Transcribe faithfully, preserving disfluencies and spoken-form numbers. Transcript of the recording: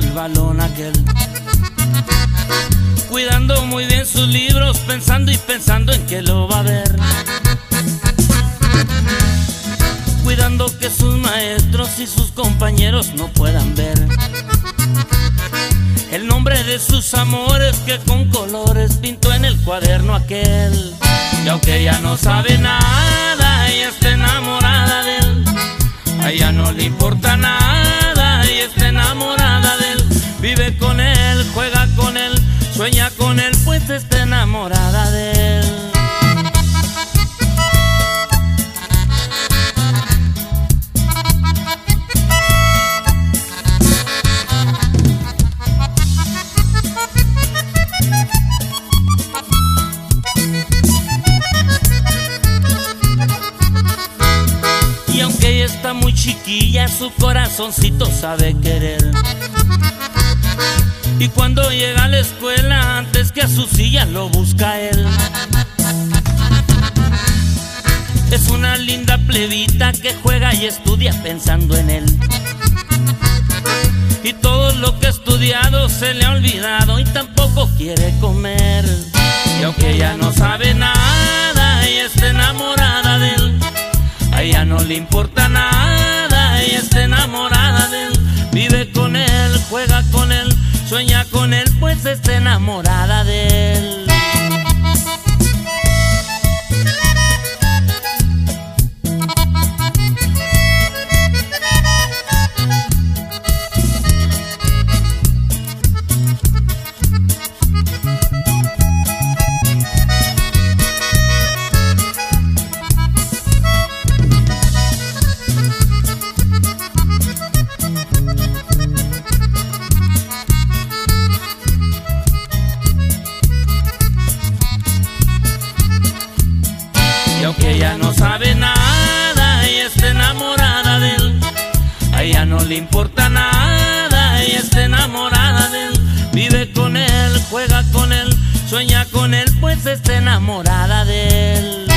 el balón aquel. Cuidando muy bien sus libros, pensando y pensando en que lo va a ver. Cuidando que sus maestros y sus compañeros no puedan ver el nombre de sus amores que con colores pintó en el cuaderno aquel. Y aunque ella no sabe nada, ella está enamorada de él. A ella no le importa nada, ella está enamorada de él. Vive con él, juega con él, sueña con él, pues está enamorada de él. Y aunque ella está muy chiquilla, su corazoncito sabe querer. Y cuando llega a la escuela, antes que a su silla lo busca él. Es una linda plebita que juega y estudia pensando en él. Y todo lo que ha estudiado se le ha olvidado y tampoco quiere comer. Y aunque ella no sabe nada, ella está enamorada de él. A ella no le importa nada, ella está enamorada de él. Vive con él, juega con él, sueña con él, pues está enamorada de él. Y aunque ella no sabe nada, ella está enamorada de él. A ella no le importa nada, ella está enamorada de él. Vive con él, juega con él, sueña con él, pues está enamorada de él.